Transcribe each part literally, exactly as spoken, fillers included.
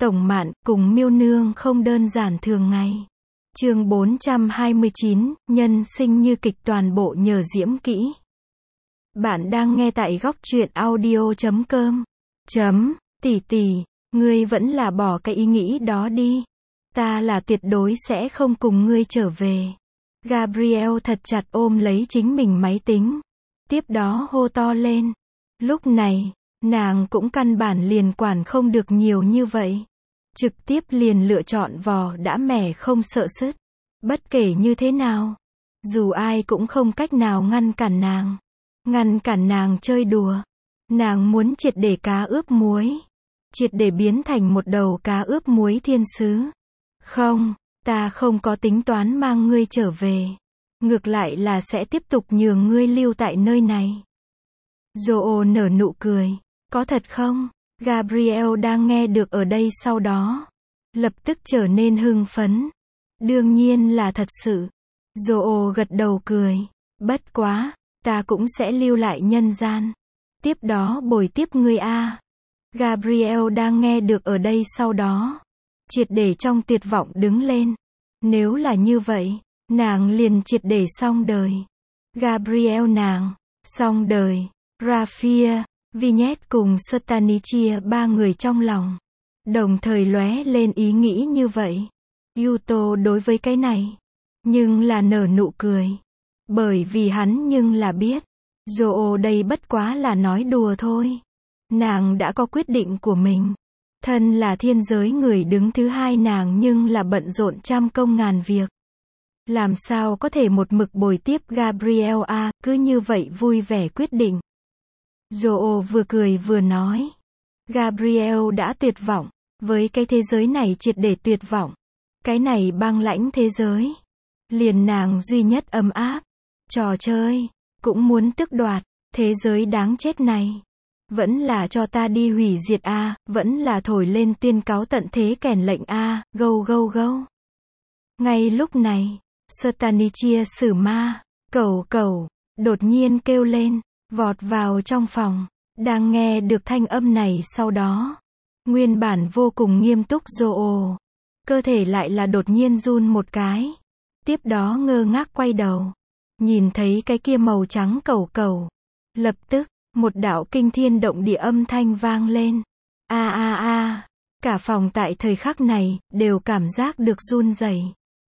Tổng Mạn cùng Miêu Nương không đơn giản thường ngày. Chương bốn trăm hai mươi chín, nhân sinh như kịch toàn bộ nhờ Diễm Kỹ. Bạn đang nghe tại góc truyện audio chấm com. Chấm, tỷ tỷ, ngươi vẫn là bỏ cái ý nghĩ đó đi. Ta là tuyệt đối sẽ không cùng ngươi trở về. Gabriel thật chặt ôm lấy chính mình máy tính. Tiếp đó hô to lên. Lúc này, nàng cũng căn bản liền quản không được nhiều như vậy. Trực tiếp liền lựa chọn vò đã mẻ không sợ sứt. Bất kể như thế nào, dù ai cũng không cách nào ngăn cản nàng. Ngăn cản nàng chơi đùa. Nàng muốn triệt để cá ướp muối. Triệt để biến thành một đầu cá ướp muối thiên sứ. Không, ta không có tính toán mang ngươi trở về. Ngược lại là sẽ tiếp tục nhường ngươi lưu tại nơi này. Joe nở nụ cười. Có thật không? Gabriel đang nghe được ở đây sau đó. Lập tức trở nên hưng phấn. Đương nhiên là thật sự. Joe gật đầu cười. Bất quá, ta cũng sẽ lưu lại nhân gian. Tiếp đó bồi tiếp ngươi a. Gabriel đang nghe được ở đây sau đó. Triệt để trong tuyệt vọng đứng lên. Nếu là như vậy, nàng liền triệt để xong đời. Gabriel nàng, xong đời. Raphia, Vignette cùng Stanichia ba người trong lòng. Đồng thời lóe lên ý nghĩ như vậy. Yuto đối với cái này. Nhưng là nở nụ cười. Bởi vì hắn nhưng là biết. Joe đây bất quá là nói đùa thôi. Nàng đã có quyết định của mình. Thân là thiên giới người đứng thứ hai nàng nhưng là bận rộn trăm công ngàn việc. Làm sao có thể một mực bồi tiếp Gabriel a, cứ như vậy vui vẻ quyết định. Joe vừa cười vừa nói. Gabriel đã tuyệt vọng. Với cái thế giới này triệt để tuyệt vọng. Cái này băng lãnh thế giới. Liền nàng duy nhất ấm áp. Trò chơi. Cũng muốn tước đoạt. Thế giới đáng chết này. Vẫn là cho ta đi hủy diệt a, vẫn là thổi lên tuyên cáo tận thế kèn lệnh a, gâu gâu gâu. Ngay lúc này, Stanichia sử ma, cẩu cẩu, đột nhiên kêu lên, vọt vào trong phòng. Đang nghe được thanh âm này sau đó. Nguyên bản vô cùng nghiêm túc Joe. Cơ thể lại là đột nhiên run một cái. Tiếp đó ngơ ngác quay đầu. Nhìn thấy cái kia màu trắng cẩu cẩu. Lập tức, một đạo kinh thiên động địa âm thanh vang lên. A a a, cả phòng tại thời khắc này, đều cảm giác được run rẩy.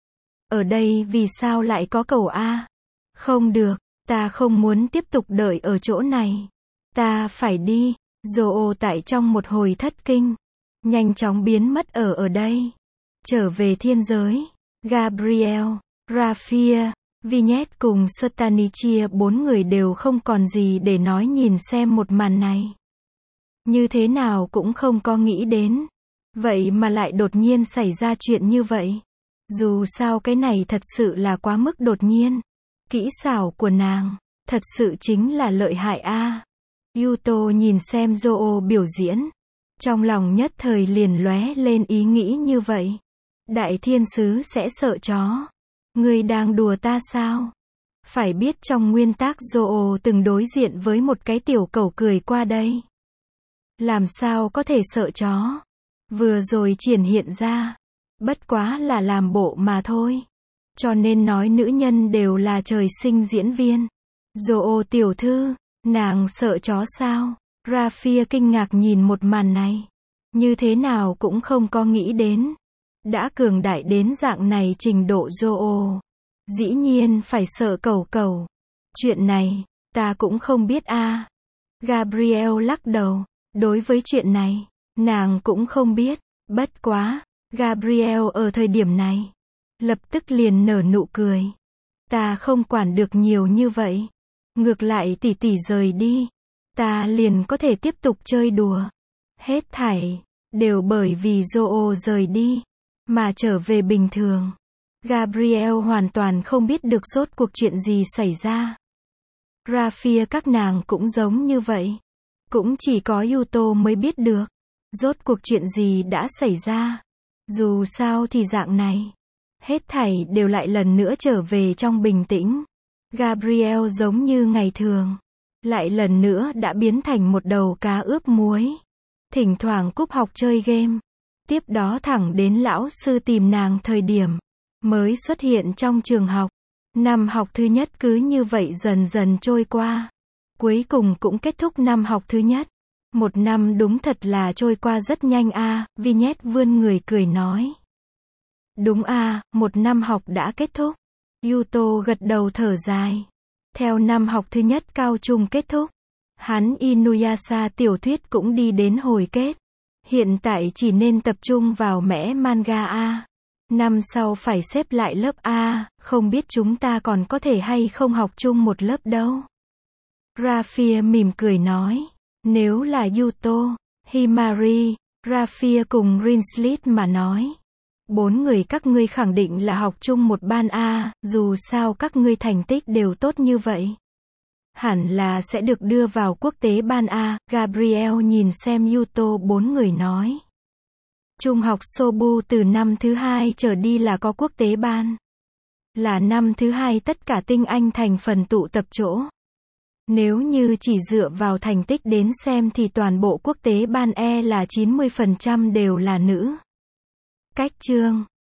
Ở đây vì sao lại có cẩu a? Không được, ta không muốn tiếp tục đợi ở chỗ này. Ta phải đi. Joe tại trong một hồi thất kinh. Nhanh chóng biến mất ở ở đây. Trở về thiên giới. Gabriel, Raphia, Vignette cùng Stanichia bốn người đều không còn gì để nói nhìn xem một màn này. Như thế nào cũng không có nghĩ đến. Vậy mà lại đột nhiên xảy ra chuyện như vậy. Dù sao cái này thật sự là quá mức đột nhiên. Kỹ xảo của nàng, thật sự chính là lợi hại a. Yuto nhìn xem Joe biểu diễn. Trong lòng nhất thời liền lóe lên ý nghĩ như vậy. Đại thiên sứ sẽ sợ chó. Ngươi đang đùa ta sao? Phải biết trong nguyên tác Joe từng đối diện với một cái tiểu cẩu cười qua đây. Làm sao có thể sợ chó? Vừa rồi triển hiện ra. Bất quá là làm bộ mà thôi. Cho nên nói nữ nhân đều là trời sinh diễn viên. Joe tiểu thư, nàng sợ chó sao? Raphia kinh ngạc nhìn một màn này. Như thế nào cũng không có nghĩ đến. Đã cường đại đến dạng này trình độ Joe. Dĩ nhiên phải sợ cẩu cẩu. Chuyện này, ta cũng không biết a. Gabriel lắc đầu. Đối với chuyện này, nàng cũng không biết. Bất quá, Gabriel ở thời điểm này. Lập tức liền nở nụ cười. Ta không quản được nhiều như vậy. Ngược lại tỷ tỷ rời đi. Ta liền có thể tiếp tục chơi đùa. Hết thảy, đều bởi vì Joe rời đi. Mà trở về bình thường. Gabriel hoàn toàn không biết được rốt cuộc chuyện gì xảy ra. Raphia các nàng cũng giống như vậy. Cũng chỉ có Yuto mới biết được. Rốt cuộc chuyện gì đã xảy ra. Dù sao thì dạng này. Hết thảy đều lại lần nữa trở về trong bình tĩnh. Gabriel giống như ngày thường. Lại lần nữa đã biến thành một đầu cá ướp muối. Thỉnh thoảng cúp học chơi game. Tiếp đó thẳng đến lão sư tìm nàng thời điểm mới xuất hiện trong trường học. Năm học thứ nhất cứ như vậy dần dần trôi qua. Cuối cùng cũng kết thúc năm học thứ nhất. Một năm đúng thật là trôi qua rất nhanh a, Vignette vươn người cười nói. Đúng a, một năm học đã kết thúc. Yuto gật đầu thở dài. Theo năm học thứ nhất cao trung kết thúc, hắn Inuyasha tiểu thuyết cũng đi đến hồi kết. Hiện tại chỉ nên tập trung vào mẻ manga a. Năm sau phải xếp lại lớp A, không biết chúng ta còn có thể hay không học chung một lớp đâu. Rafia mỉm cười nói. Nếu là Yuto, Himari, Rafia cùng Rinslit mà nói. Bốn người các ngươi khẳng định là học chung một ban A, dù sao các ngươi thành tích đều tốt như vậy. Hẳn là sẽ được đưa vào quốc tế ban A, Gabriel nhìn xem Yuto bốn người nói. Trung học Sobu từ năm thứ hai trở đi là có quốc tế ban. Là năm thứ hai tất cả tinh anh thành phần tụ tập chỗ. Nếu như chỉ dựa vào thành tích đến xem thì toàn bộ quốc tế ban E là chín mươi phần trăm đều là nữ. Cách chương